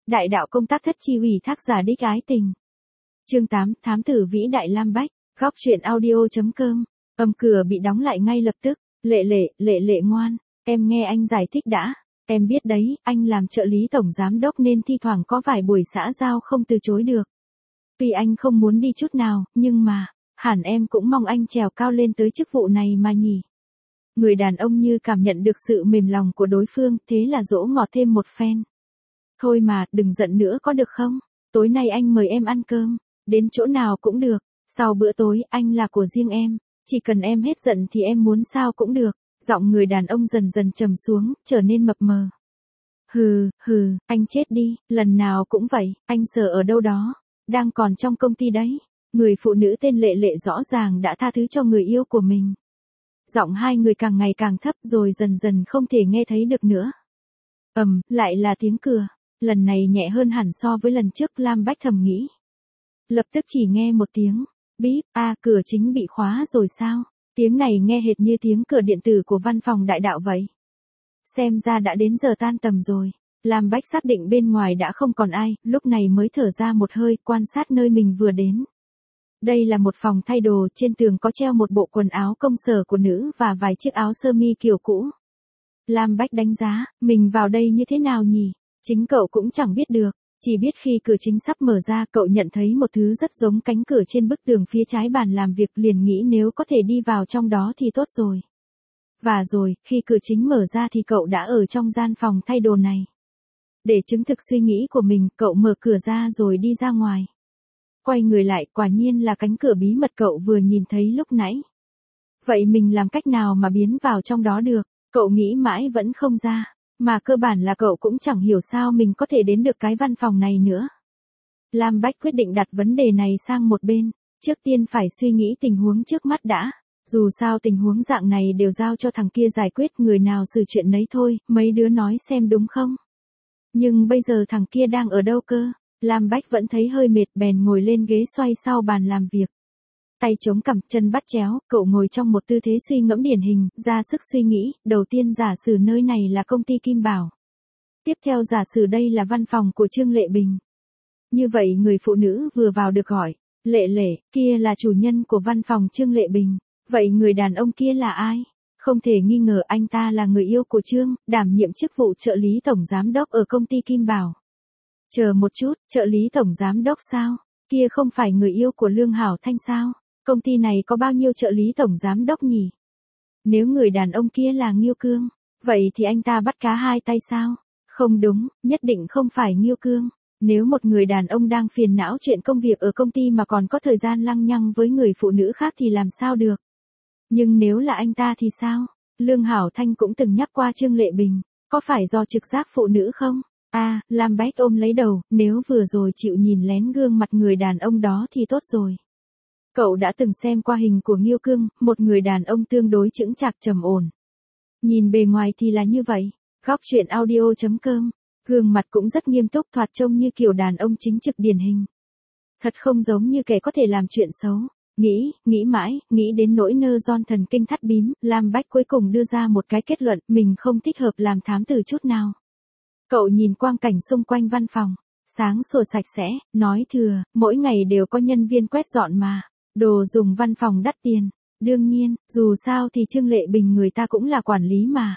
Đại đạo công tác thất chi ủy thác giả đích ái tình. Chương 8, thám tử vĩ đại Lam Bách, góc truyện audio.com. Cửa bị đóng lại ngay lập tức. Lệ lệ ngoan, em nghe anh giải thích đã. Em biết đấy, anh làm trợ lý tổng giám đốc nên thi thoảng có vài buổi xã giao không từ chối được. Tuy anh không muốn đi chút nào, nhưng mà, hẳn em cũng mong anh trèo cao lên tới chức vụ này mà nhỉ. Người đàn ông như cảm nhận được sự mềm lòng của đối phương, thế là dỗ ngọt thêm một phen. Thôi mà, đừng giận nữa có được không? Tối nay anh mời em ăn cơm, đến chỗ nào cũng được. Sau bữa tối, anh là của riêng em. Chỉ cần em hết giận thì em muốn sao cũng được. Giọng người đàn ông dần dần trầm xuống, trở nên mập mờ. Hừ, anh chết đi, lần nào cũng vậy, anh sợ ở đâu đó. Đang còn trong công ty đấy. Người phụ nữ tên Lệ Lệ rõ ràng đã tha thứ cho người yêu của mình. Giọng hai người càng ngày càng thấp rồi dần dần không thể nghe thấy được nữa. Lại là tiếng cửa. Lần này nhẹ hơn hẳn so với lần trước, Lam Bách thầm nghĩ. Lập tức chỉ nghe một tiếng. Bíp, cửa chính bị khóa rồi sao? Tiếng này nghe hệt như tiếng cửa điện tử của văn phòng đại đạo vậy. Xem ra đã đến giờ tan tầm rồi. Lam Bách xác định bên ngoài đã không còn ai, lúc này mới thở ra một hơi, quan sát nơi mình vừa đến. Đây là một phòng thay đồ, trên tường có treo một bộ quần áo công sở của nữ và vài chiếc áo sơ mi kiểu cũ. Lam Bách đánh giá, mình vào đây như thế nào nhỉ? Chính cậu cũng chẳng biết được, chỉ biết khi cửa chính sắp mở ra cậu nhận thấy một thứ rất giống cánh cửa trên bức tường phía trái bàn làm việc, liền nghĩ nếu có thể đi vào trong đó thì tốt rồi. Và rồi, khi cửa chính mở ra thì cậu đã ở trong gian phòng thay đồ này. Để chứng thực suy nghĩ của mình, cậu mở cửa ra rồi đi ra ngoài. Quay người lại, quả nhiên là cánh cửa bí mật cậu vừa nhìn thấy lúc nãy. Vậy mình làm cách nào mà biến vào trong đó được? Cậu nghĩ mãi vẫn không ra. Mà cơ bản là cậu cũng chẳng hiểu sao mình có thể đến được cái văn phòng này nữa. Lam Bách quyết định đặt vấn đề này sang một bên. Trước tiên phải suy nghĩ tình huống trước mắt đã. Dù sao tình huống dạng này đều giao cho thằng kia giải quyết, người nào xử chuyện nấy thôi, mấy đứa nói xem đúng không? Nhưng bây giờ thằng kia đang ở đâu cơ? Lam Bách vẫn thấy hơi mệt, bèn ngồi lên ghế xoay sau bàn làm việc. Tay chống cằm, chân bắt chéo, cậu ngồi trong một tư thế suy ngẫm điển hình, ra sức suy nghĩ. Đầu tiên giả sử nơi này là công ty Kim Bảo. Tiếp theo giả sử đây là văn phòng của Trương Lệ Bình. Như vậy người phụ nữ vừa vào được gọi, Lệ Lệ, kia là chủ nhân của văn phòng Trương Lệ Bình. Vậy người đàn ông kia là ai? Không thể nghi ngờ anh ta là người yêu của Trương, đảm nhiệm chức vụ trợ lý tổng giám đốc ở công ty Kim Bảo. Chờ một chút, trợ lý tổng giám đốc sao? Kia không phải người yêu của Lương Hảo Thanh sao? Công ty này có bao nhiêu trợ lý tổng giám đốc nhỉ? Nếu người đàn ông kia là Nghiêu Cương, vậy thì anh ta bắt cá hai tay sao? Không đúng, nhất định không phải Nghiêu Cương. Nếu một người đàn ông đang phiền não chuyện công việc ở công ty mà còn có thời gian lăng nhăng với người phụ nữ khác thì làm sao được? Nhưng nếu là anh ta thì sao? Lương Hảo Thanh cũng từng nhắc qua Trương Lệ Bình, có phải do trực giác phụ nữ không? Lam Bách ôm lấy đầu, nếu vừa rồi chịu nhìn lén gương mặt người đàn ông đó thì tốt rồi. Cậu đã từng xem qua hình của Nghiêu Cương, một người đàn ông tương đối chững chạc trầm ổn. Nhìn bề ngoài thì là như vậy. Góc truyện audio.com. Gương mặt cũng rất nghiêm túc, thoạt trông như kiểu đàn ông chính trực điển hình. Thật không giống như kẻ có thể làm chuyện xấu. Nghĩ mãi, nghĩ đến nỗi nơ ron thần kinh thắt bím, Lam Bách cuối cùng đưa ra một cái kết luận, mình không thích hợp làm thám tử chút nào. Cậu nhìn quang cảnh xung quanh văn phòng, sáng sủa sạch sẽ, nói thừa, mỗi ngày đều có nhân viên quét dọn mà, đồ dùng văn phòng đắt tiền. Đương nhiên, dù sao thì Trương Lệ Bình người ta cũng là quản lý mà.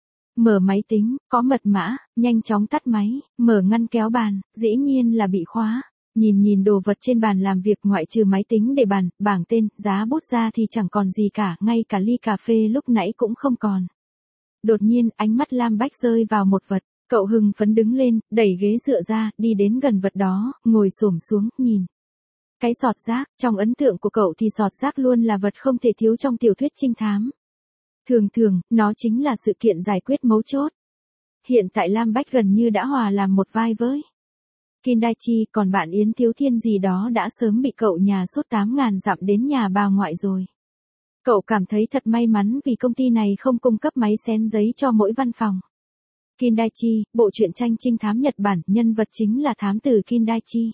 Mở máy tính, có mật mã, nhanh chóng tắt máy, mở ngăn kéo bàn, dĩ nhiên là bị khóa. Nhìn đồ vật trên bàn làm việc ngoại trừ máy tính để bàn, bảng tên, giá bút ra thì chẳng còn gì cả, ngay cả ly cà phê lúc nãy cũng không còn. Đột nhiên, ánh mắt Lam Bách rơi vào một vật, cậu hưng phấn đứng lên, đẩy ghế dựa ra, đi đến gần vật đó, ngồi xổm xuống, nhìn. Cái sọt rác, trong ấn tượng của cậu thì sọt rác luôn là vật không thể thiếu trong tiểu thuyết trinh thám. Thường, nó chính là sự kiện giải quyết mấu chốt. Hiện tại Lam Bách gần như đã hòa làm một vai với Kindaichi, còn bạn Yến Thiếu Thiên gì đó đã sớm bị cậu nhà suốt 8.000 dặm đến nhà bà ngoại rồi. Cậu cảm thấy thật may mắn vì công ty này không cung cấp máy xén giấy cho mỗi văn phòng. Kindaichi, bộ truyện tranh trinh thám Nhật Bản, nhân vật chính là thám tử Kindaichi.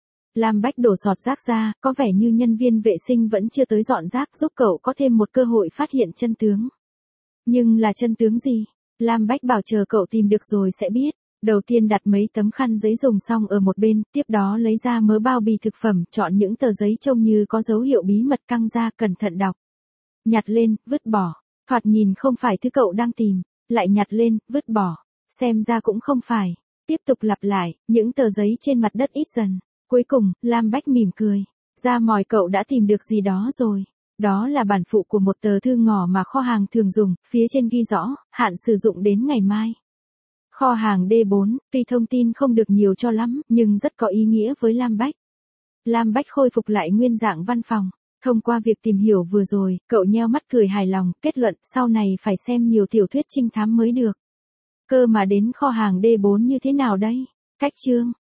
Lam Bách đổ sọt rác ra, có vẻ như nhân viên vệ sinh vẫn chưa tới dọn rác, giúp cậu có thêm một cơ hội phát hiện chân tướng. Nhưng là chân tướng gì? Lam Bách bảo chờ cậu tìm được rồi sẽ biết. Đầu tiên đặt mấy tấm khăn giấy dùng xong ở một bên, tiếp đó lấy ra mớ bao bì thực phẩm, chọn những tờ giấy trông như có dấu hiệu bí mật căng ra, cẩn thận đọc. Nhặt lên, vứt bỏ. Thoạt nhìn không phải thứ cậu đang tìm. Lại nhặt lên, vứt bỏ. Xem ra cũng không phải. Tiếp tục lặp lại, những tờ giấy trên mặt đất ít dần. Cuối cùng, Lam Bách mỉm cười. Ra mòi cậu đã tìm được gì đó rồi. Đó là bản phụ của một tờ thư ngỏ mà kho hàng thường dùng, phía trên ghi rõ, hạn sử dụng đến ngày mai. Kho hàng D4, tuy thông tin không được nhiều cho lắm, nhưng rất có ý nghĩa với Lam Bách. Lam Bách khôi phục lại nguyên dạng văn phòng. Thông qua việc tìm hiểu vừa rồi, cậu nheo mắt cười hài lòng, kết luận sau này phải xem nhiều tiểu thuyết trinh thám mới được. Cơ mà đến kho hàng D4 như thế nào đây? Cách chương